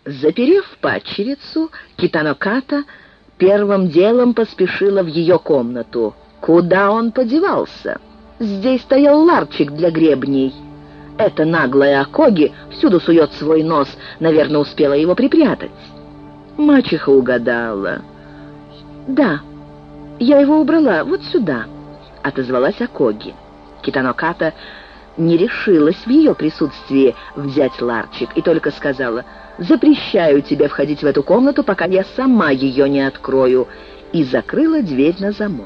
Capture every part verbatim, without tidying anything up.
Заперев падчерицу, Китаноката первым делом поспешила в ее комнату. Куда он подевался? Здесь стоял ларчик для гребней. Эта наглая Акоги всюду сует свой нос, наверное, успела его припрятать. Мачеха угадала. «Да, я его убрала вот сюда», — отозвалась Акоги. Китаноката не решилась в ее присутствии взять ларчик и только сказала: «Запрещаю тебе входить в эту комнату, пока я сама ее не открою», и закрыла дверь на замок.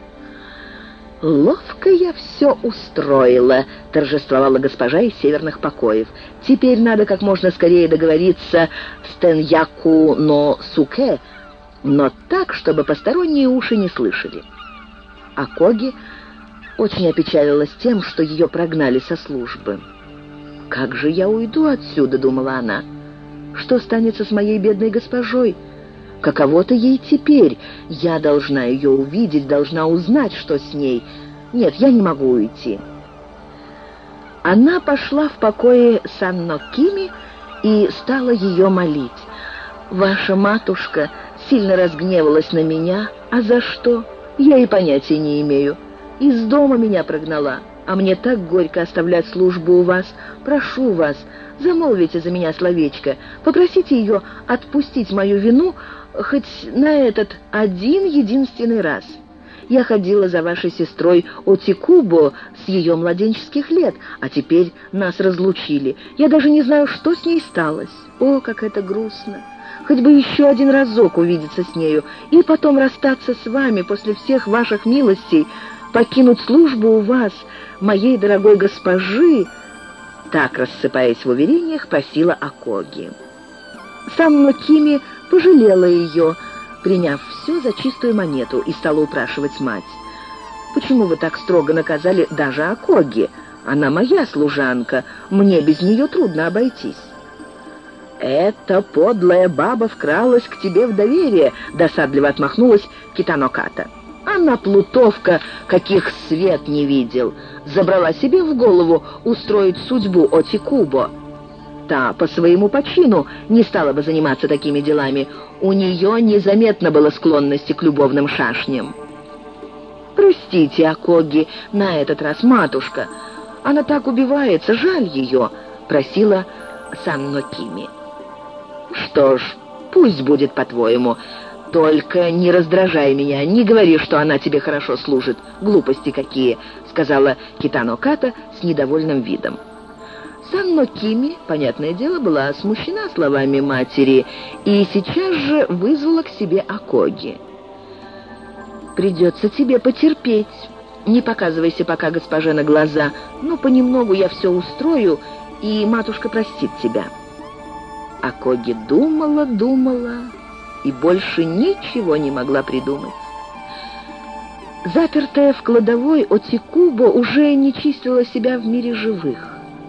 «Ловко я все устроила», — торжествовала госпожа из северных покоев. «Теперь надо как можно скорее договориться с Теньяку но Суке, но так, чтобы посторонние уши не слышали». Акоги очень опечалилась тем, что ее прогнали со службы. «Как же я уйду отсюда?» — думала она. «Что станется с моей бедной госпожой? Каково-то ей теперь? Я должна ее увидеть, должна узнать, что с ней. Нет, я не могу уйти». Она пошла в покое Санно Кими и стала ее молить. «Ваша матушка сильно разгневалась на меня. А за что? Я и понятия не имею. Из дома меня прогнала, а мне так горько оставлять службу у вас. Прошу вас, замолвите за меня словечко, попросите ее отпустить мою вину хоть на этот один единственный раз. Я ходила за вашей сестрой Отикубо с ее младенческих лет, а теперь нас разлучили. Я даже не знаю, что с ней сталось. О, как это грустно! Хоть бы еще один разок увидеться с нею и потом расстаться с вами после всех ваших милостей, покинуть службу у вас, моей дорогой госпожи». Так, рассыпаясь в уверениях, просила Акоги. Санно Кими пожалела ее, приняв все за чистую монету, и стала упрашивать мать. «Почему вы так строго наказали даже Акоги? Она моя служанка, мне без нее трудно обойтись». «Эта подлая баба вкралась к тебе в доверие», — досадливо отмахнулась Китаноката. «Она плутовка, каких свет не видел. Забрала себе в голову устроить судьбу Отикубо. Та по своему почину не стала бы заниматься такими делами. У нее незаметно было склонности к любовным шашням». «Простите, Акоги, на этот раз, матушка. Она так убивается, жаль ее», — просила Санно Кими. «Что ж, пусть будет по-твоему. Только не раздражай меня, не говори, что она тебе хорошо служит. Глупости какие», — сказала Китаноката с недовольным видом. Санно Кими, понятное дело, была смущена словами матери и сейчас же вызвала к себе Акоги. «Придется тебе потерпеть. Не показывайся пока госпоже на глаза. Ну, понемногу я все устрою, и матушка простит тебя». Акоги думала, думала и больше ничего не могла придумать. Запертая в кладовой, Отикубо уже не числила себя в мире живых.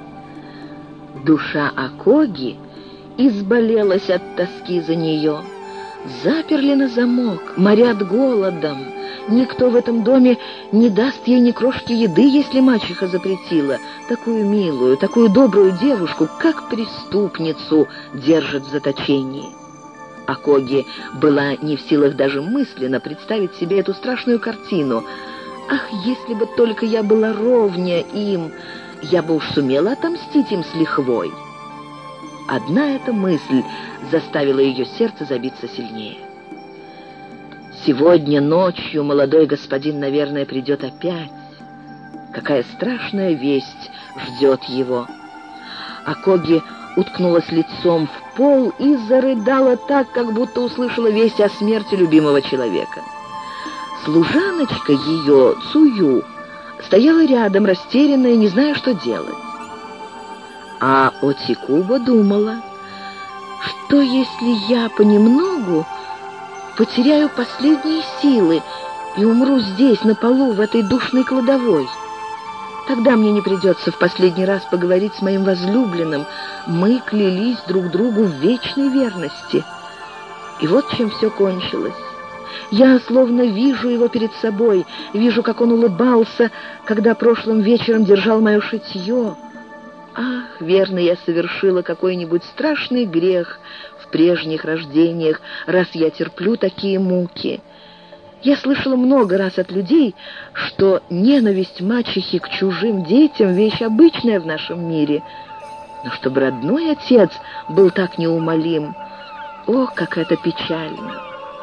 Душа Акоги изболелась от тоски за нее. Заперли на замок, морят голодом. Никто в этом доме не даст ей ни крошки еды, если мачеха запретила. Такую милую, такую добрую девушку, как преступницу, держат в заточении. Акоги была не в силах даже мысленно представить себе эту страшную картину. «Ах, если бы только я была ровня им, я бы уж сумела отомстить им с лихвой». Одна эта мысль заставила ее сердце забиться сильнее. Сегодня ночью молодой господин, наверное, придет опять. Какая страшная весть ждет его. Акоги уткнулась лицом в пол и зарыдала так, как будто услышала весть о смерти любимого человека. Служаночка ее, Цую, стояла рядом, растерянная, не зная, что делать. А Отикубо думала, что если я понемногу потеряю последние силы и умру здесь, на полу, в этой душной кладовой, тогда мне не придется в последний раз поговорить с моим возлюбленным. Мы клялись друг другу в вечной верности. И вот чем все кончилось. Я словно вижу его перед собой, вижу, как он улыбался, когда прошлым вечером держал мое шитье. Ах, верно, я совершила какой-нибудь страшный грех в прежних рождениях, раз я терплю такие муки. Я слышала много раз от людей, что ненависть мачехи к чужим детям — вещь обычная в нашем мире. Но чтобы родной отец был так неумолим, ох, как это печально!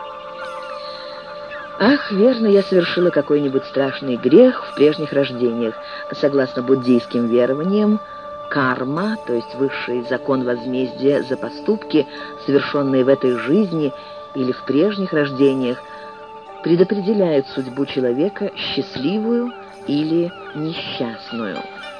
Ах, верно, я совершила какой-нибудь страшный грех в прежних рождениях. Согласно буддийским верованиям, карма, то есть высший закон возмездия за поступки, совершенные в этой жизни или в прежних рождениях, предопределяет судьбу человека, счастливую или несчастную.